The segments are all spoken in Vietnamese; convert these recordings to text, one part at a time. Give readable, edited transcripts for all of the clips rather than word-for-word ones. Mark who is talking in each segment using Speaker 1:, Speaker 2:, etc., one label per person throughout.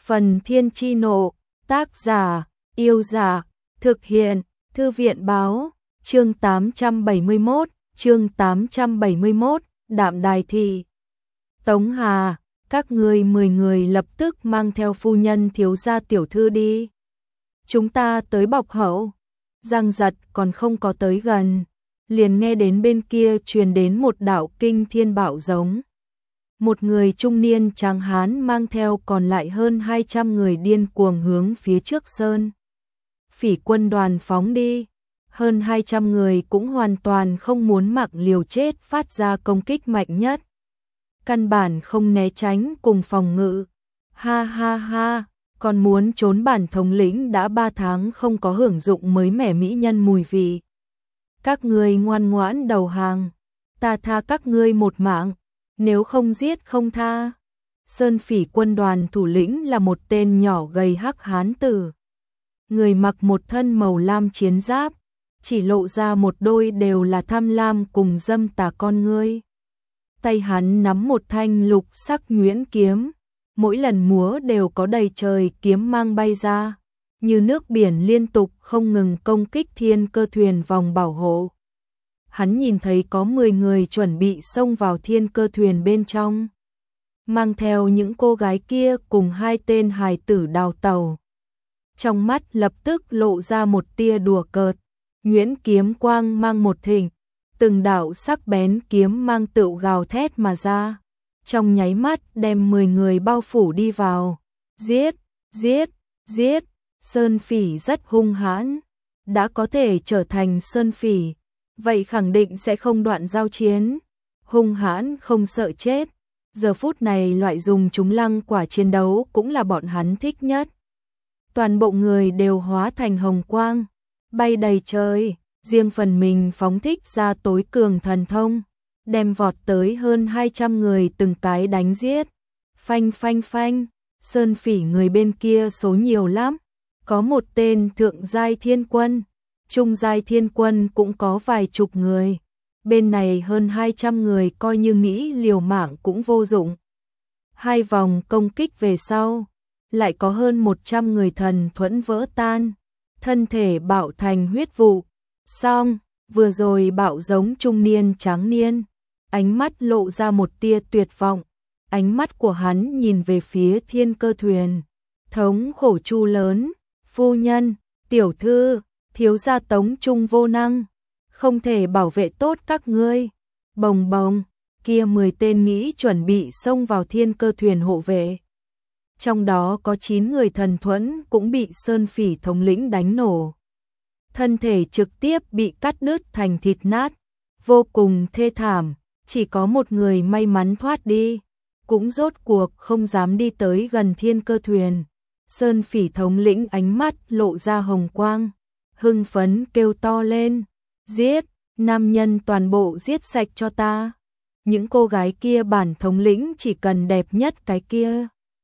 Speaker 1: Phần Thiên Chi Nộ, tác giả, Yêu Giả, thực hiện, Thư viện Báo, chương 871, Đạm Đài Thị. Tống Hà, các ngươi 10 người lập tức mang theo phu nhân thiếu gia tiểu thư đi. Chúng ta tới bọc hậu. Giang Giật còn không có tới gần, liền nghe đến bên kia truyền đến một đạo kinh thiên bạo giống. Một người trung niên tráng hán mang theo còn lại hơn 200 người điên cuồng hướng phía trước sơn Phỉ quân đoàn phóng đi. Hơn 200 người cũng hoàn toàn không muốn mặc liều chết phát ra công kích mạnh nhất. Căn bản không né tránh cùng phòng ngự. Ha ha ha, còn muốn trốn bản thống lĩnh đã 3 tháng không có hưởng dụng mới mẻ mỹ nhân mùi vị. Các ngươi ngoan ngoãn đầu hàng, ta tha các ngươi một mạng, nếu không giết không tha. Sơn Phỉ quân đoàn thủ lĩnh là một tên nhỏ gầy hắc hán tử. Người mặc một thân màu lam chiến giáp, chỉ lộ ra một đôi đều là tham lam cùng dâm tà con ngươi. Tay hắn nắm một thanh lục sắc nhuyễn kiếm, mỗi lần múa đều có đầy trời kiếm mang bay ra, như nước biển liên tục không ngừng công kích thiên cơ thuyền vòng bảo hộ. Hắn nhìn thấy có 10 người chuẩn bị xông vào thiên cơ thuyền bên trong, mang theo những cô gái kia cùng 2 tên hài tử đào tàu. Trong mắt lập tức lộ ra một tia đùa cợt, nhuyễn kiếm quang mang một thịnh, từng đạo sắc bén kiếm mang tựu gào thét mà ra, trong nháy mắt đem 10 người bao phủ đi vào. Giết, giết, giết. Sơn Phỉ rất hung hãn, đã có thể trở thành Sơn Phỉ, vậy khẳng định sẽ không đoạn giao chiến. Hung hãn không sợ chết, giờ phút này loại dùng chúng lăng quả chiến đấu cũng là bọn hắn thích nhất. Toàn bộ người đều hóa thành hồng quang, bay đầy trời, riêng phần mình phóng thích ra tối cường thần thông, đem vọt tới hơn 200 người từng cái đánh giết. Phanh phanh phanh, Sơn Phỉ người bên kia số nhiều lắm, có một tên thượng giai thiên quân, trung giai thiên quân cũng có vài chục người. Bên này hơn 200 người coi như nghĩ liều mạng cũng vô dụng. 2 vòng công kích về sau, lại có hơn 100 người thần thuẫn vỡ tan, thân thể bạo thành huyết vụ. Xong, vừa rồi bạo giống trung niên tráng niên, ánh mắt lộ ra một tia tuyệt vọng, ánh mắt của hắn nhìn về phía thiên cơ thuyền, thống khổ chu lớn, phu nhân, tiểu thư, thiếu gia Tống Trung vô năng, không thể bảo vệ tốt các ngươi. Bồng bồng, kia 10 tên nghĩ chuẩn bị xông vào thiên cơ thuyền hộ vệ. Trong đó có 9 người thần thuẫn cũng bị Sơn Phỉ thống lĩnh đánh nổ. Thân thể trực tiếp bị cắt đứt thành thịt nát, vô cùng thê thảm, chỉ có một người may mắn thoát đi, cũng rốt cuộc không dám đi tới gần thiên cơ thuyền. Sơn Phỉ thống lĩnh ánh mắt lộ ra hồng quang, hưng phấn kêu to lên, giết, nam nhân toàn bộ giết sạch cho ta. Những cô gái kia bản thống lĩnh chỉ cần đẹp nhất cái kia,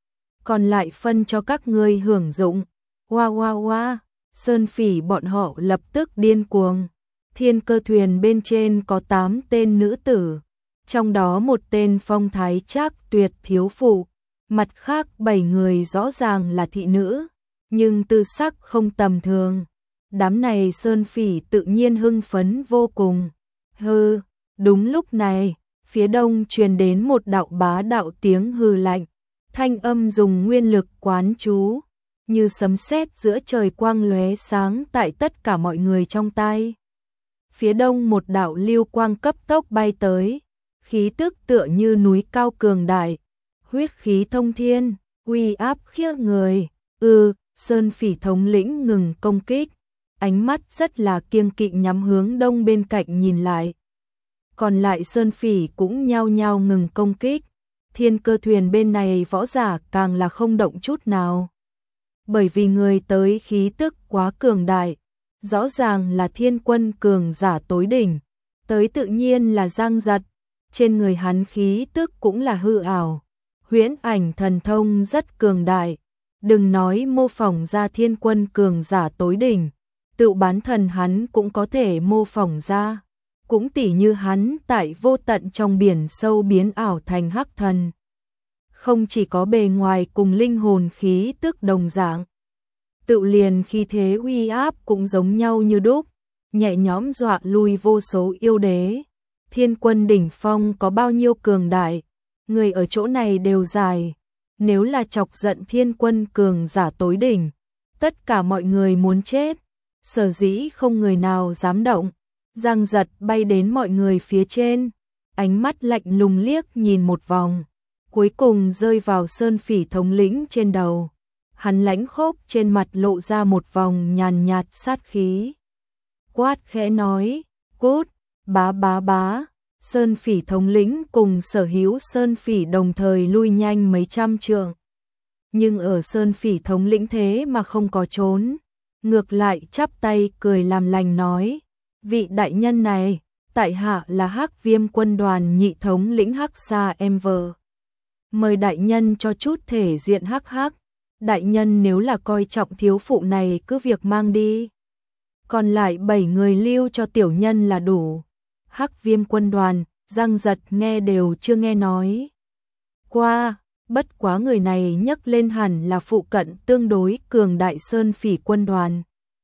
Speaker 1: còn lại phân cho các ngươi hưởng dụng. Hoa hoa hoa, Sơn Phỉ bọn họ lập tức điên cuồng. Thiên cơ thuyền bên trên có 8 tên nữ tử, trong đó một tên phong thái trác tuyệt thiếu phụ, mặt khác 7 người rõ ràng là thị nữ, nhưng tư sắc không tầm thường. Đám này Sơn Phỉ tự nhiên hưng phấn vô cùng. Hừ, đúng lúc này, phía đông truyền đến một đạo bá đạo tiếng hừ lạnh, thanh âm dùng nguyên lực quán chú, như sấm sét giữa trời quang lóe sáng tại tất cả mọi người trong tai. Phía đông một đạo lưu quang cấp tốc bay tới, khí tức tựa như núi cao cường đại, huyết khí thông thiên, uy áp khiếp người. Sơn Phỉ thống lĩnh ngừng công kích, ánh mắt rất là kiêng kỵ nhắm hướng đông bên cạnh nhìn lại. Còn lại Sơn Phỉ cũng nhao nhao ngừng công kích. Thiên cơ thuyền bên này võ giả càng là không động chút nào, bởi vì người tới khí tức quá cường đại, rõ ràng là thiên quân cường giả tối đỉnh, tới tự nhiên là Giang Giật, trên người hắn khí tức cũng là hư ảo, huyễn ảnh thần thông rất cường đại, đừng nói mô phỏng ra thiên quân cường giả tối đỉnh, tự bán thần hắn cũng có thể mô phỏng ra, cũng tỉ như hắn tại vô tận trong biển sâu biến ảo thành hắc thần. không chỉ có bề ngoài cùng linh hồn khí tức đồng dạng, tự liền khi thế uy áp cũng giống nhau như đúc, nhẹ nhõm dọa lui vô số yêu đế. Thiên quân đỉnh phong có bao nhiêu cường đại, người ở chỗ này đều dài, nếu là chọc giận thiên quân cường giả tối đỉnh, tất cả mọi người muốn chết, sở dĩ không người nào dám động. Giang Giật bay đến mọi người phía trên, ánh mắt lạnh lùng liếc nhìn một vòng, cuối cùng rơi vào Sơn Phỉ thống lĩnh trên đầu. Hắn lãnh khốc trên mặt lộ ra một vòng nhàn nhạt sát khí. Quát khẽ nói, cút, bá bá bá. Sơn Phỉ thống lĩnh cùng sở hữu Sơn Phỉ đồng thời lui nhanh mấy trăm trượng. Nhưng ở Sơn Phỉ thống lĩnh thế mà không có trốn, ngược lại chắp tay cười làm lành nói, vị đại nhân này, tại hạ là Hắc Viêm quân đoàn nhị thống lĩnh Hắc Sa Enver. Mời đại nhân cho chút thể diện hắc hắc, đại nhân nếu là coi trọng thiếu phụ này cứ việc mang đi. Còn lại 7 người lưu cho tiểu nhân là đủ. Hắc Viêm quân đoàn, Giang Giật nghe đều chưa nghe nói qua, bất quá người này nhấc lên hẳn là phụ cận tương đối cường đại Sơn Phỉ quân đoàn.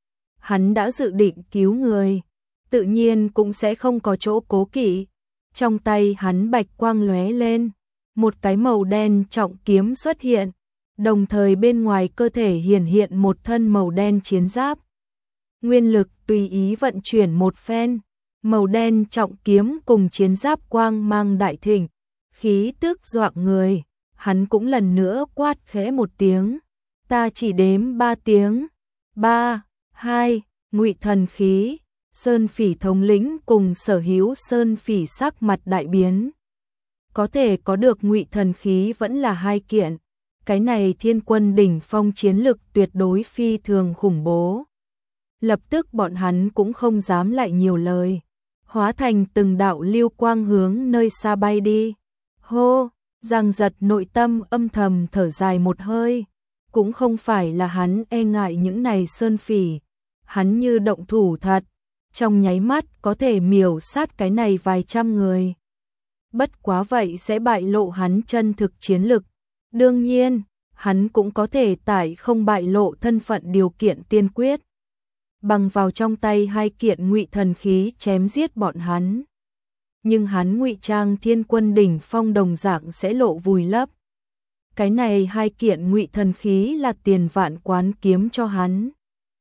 Speaker 1: Hắn đã dự định cứu người, tự nhiên cũng sẽ không có chỗ cố kỵ. Trong tay hắn bạch quang lóe lên, một cái màu đen trọng kiếm xuất hiện, đồng thời bên ngoài cơ thể hiển hiện một thân màu đen chiến giáp. Nguyên lực tùy ý vận chuyển một phen, màu đen trọng kiếm cùng chiến giáp quang mang đại thịnh, khí tức dọa người. Hắn cũng lần nữa quát khẽ một tiếng, ta chỉ đếm 3 tiếng. 3, 2, Ngụy thần khí. Sơn Phỉ thống lĩnh cùng sở hữu Sơn Phỉ sắc mặt đại biến. Có thể có được Ngụy thần khí vẫn là 2 kiện. Cái này thiên quân đỉnh phong chiến lực tuyệt đối phi thường khủng bố. Lập tức bọn hắn cũng không dám lại nhiều lời, hóa thành từng đạo lưu quang hướng nơi xa bay đi. Hô, Giang Giật nội tâm âm thầm thở dài một hơi, cũng không phải là hắn e ngại những này Sơn Phỉ, hắn như động thủ thật, trong nháy mắt có thể miểu sát cái này vài trăm người. Bất quá vậy sẽ bại lộ hắn chân thực chiến lực. Đương nhiên, hắn cũng có thể tại không bại lộ thân phận điều kiện tiên quyết, bằng vào trong tay 2 kiện Ngụy thần khí chém giết bọn hắn. Nhưng hắn ngụy trang thiên quân đỉnh phong đồng dạng sẽ lộ vùi lấp. Cái này 2 kiện Ngụy thần khí là Tiền Vạn Quán kiếm cho hắn.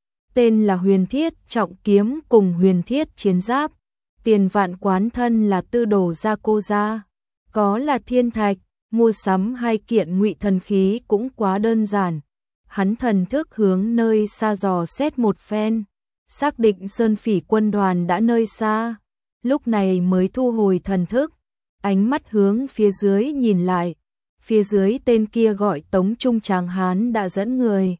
Speaker 1: Tên là Huyền Thiết trọng kiếm cùng Huyền Thiết chiến giáp. Tiền Vạn Quán thân là tư đồ gia cô gia, có là thiên thạch, mua sắm 2 kiện Ngụy thần khí cũng quá đơn giản. Hắn thần thức hướng nơi xa dò xét một phen, xác định Sơn Phỉ quân đoàn đã nơi xa, lúc này mới thu hồi thần thức, ánh mắt hướng phía dưới nhìn lại. Phía dưới tên kia gọi Tống Trung Tráng hán đã dẫn người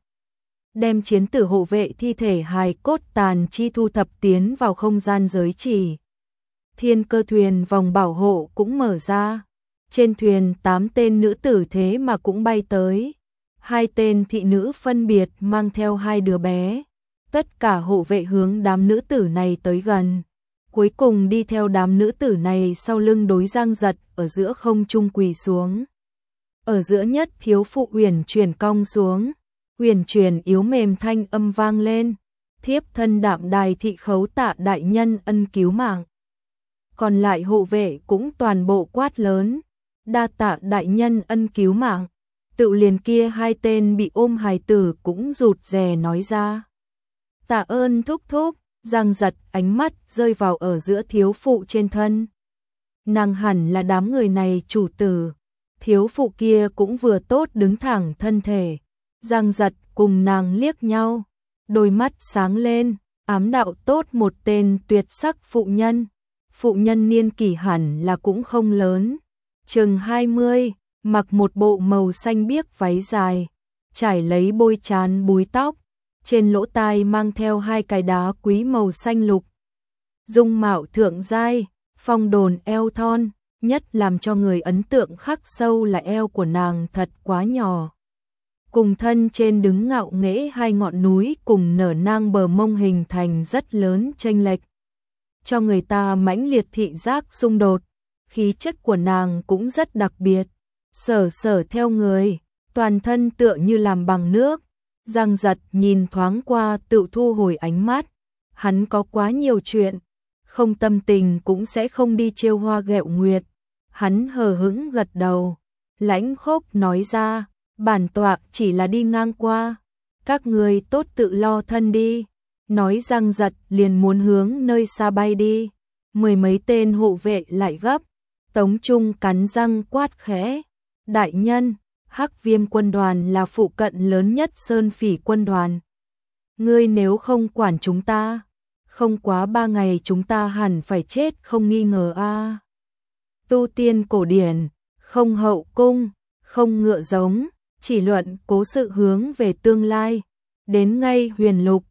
Speaker 1: đem chiến tử hộ vệ thi thể hài cốt tàn chi thu thập tiến vào không gian giới chỉ. Thiên cơ thuyền vòng bảo hộ cũng mở ra, trên thuyền 8 tên nữ tử thế mà cũng bay tới, 2 tên thị nữ phân biệt mang theo 2 đứa bé. Tất cả hộ vệ hướng đám nữ tử này tới gần, cuối cùng đi theo đám nữ tử này sau lưng đối Giang Giật ở giữa không trung quỳ xuống. Ở giữa nhất thiếu phụ uyển chuyển cong xuống, uyển chuyển yếu mềm thanh âm vang lên, thiếp thân Đạm Đài thị khấu tạ đại nhân ân cứu mạng. Còn lại hộ vệ cũng toàn bộ quát lớn, đa tạ đại nhân ân cứu mạng. Tự liền kia 2 tên bị ôm hài tử cũng rụt rè nói ra, tạ ơn thúc thúc. Giang Giật ánh mắt rơi vào ở giữa thiếu phụ trên thân. Nàng hẳn là đám người này chủ tử. Thiếu phụ kia cũng vừa tốt đứng thẳng thân thể. Giang Giật cùng nàng liếc nhau, đôi mắt sáng lên, ám đạo tốt một tên tuyệt sắc phụ nhân. Phụ nhân niên kỷ hẳn là cũng không lớn, chừng 20, mặc một bộ màu xanh biếc váy dài, trải lấy bôi trán búi tóc, trên lỗ tai mang theo 2 cái đá quý màu xanh lục. Dung mạo thượng giai, phong đồn eo thon, nhất làm cho người ấn tượng khắc sâu là eo của nàng thật quá nhỏ. Cùng thân trên đứng ngạo nghễ 2 ngọn núi cùng nở nang bờ mông hình thành rất lớn chênh lệch, cho người ta mãnh liệt thị giác xung đột. Khí chất của nàng cũng rất đặc biệt, Sở Sở theo người, toàn thân tựa như làm bằng nước. Giang Giật nhìn thoáng qua tự thu hồi ánh mắt. Hắn có quá nhiều chuyện, không tâm tình cũng sẽ không đi trêu hoa ghẹo nguyệt. Hắn hờ hững gật đầu, lãnh khốc nói ra, bản tọa chỉ là đi ngang qua, các người tốt tự lo thân đi. Nói Giang Giật liền muốn hướng nơi xa bay đi. Mười mấy tên hộ vệ lại gấp. Tống Trung cắn răng quát khẽ, đại nhân, Hắc Viêm quân đoàn là phụ cận lớn nhất Sơn Phỉ quân đoàn. Ngươi nếu không quản chúng ta, không quá 3 ngày chúng ta hẳn phải chết không nghi ngờ a. Tu tiên cổ điển, không hậu cung, không ngựa giống, chỉ luận cố sự hướng về tương lai. Đến ngay Huyền Lục,